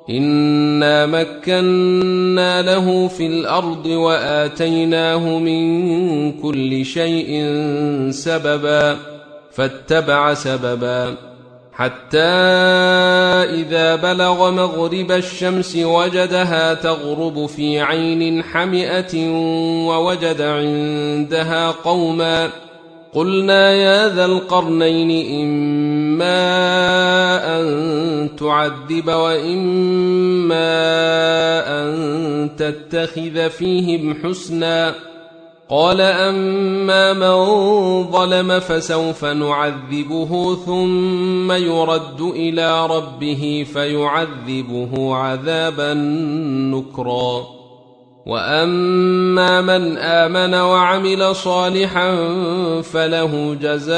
إنا مكنا له في الأرض وآتيناه من كل شيء سببا فاتبع سببا حتى إذا بلغ مغرب الشمس وجدها تغرب في عين حمئة ووجد عندها قوما قلنا يا ذا القرنين إما أن تعذب وإما أن تتخذ فيهم حسنا قال أما من ظلم فسوف نعذبه ثم يرد إلى ربه فيعذبه عذابا نكرا وأما من آمن وعمل صالحا فله جزاء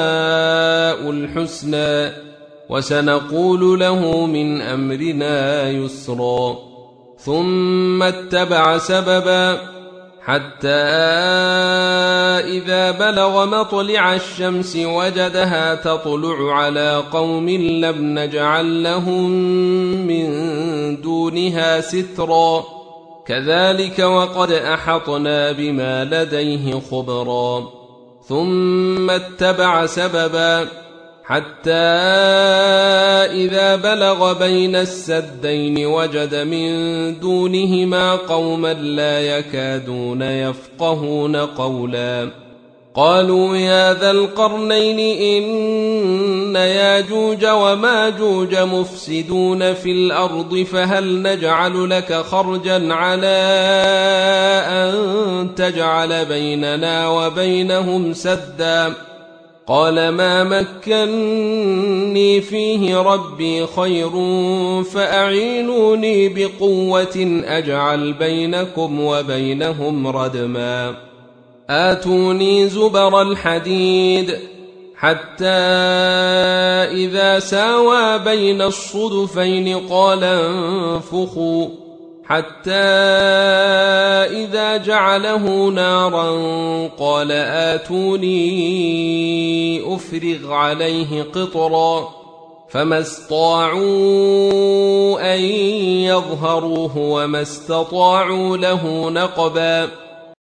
الحسنى وسنقول له من أمرنا يسرا ثم اتبع سببا حتى إذا بلغ مطلع الشمس وجدها تطلع على قوم لم نجعل لهم من دونها سترا كذلك وقد أحطنا بما لديه خبرا ثم اتبع سببا حتى إذا بلغ بين السدين وجد من دونهما قوما لا يكادون يفقهون قولا قالوا يا ذا القرنين إن ياجوج وماجوج مفسدون في الأرض فهل نجعل لك خرجا على أن تجعل بيننا وبينهم سدا قال ما مكني فيه ربي خير فأعينوني بقوة أجعل بينكم وبينهم ردما آتوني زبر الحديد حتى إذا ساوى بين الصدفين قال انفخوا حتى إذا جعله نارا قال آتوني أفرغ عليه قطرا فما استطاعوا أن يظهروه وما استطاعوا له نقبا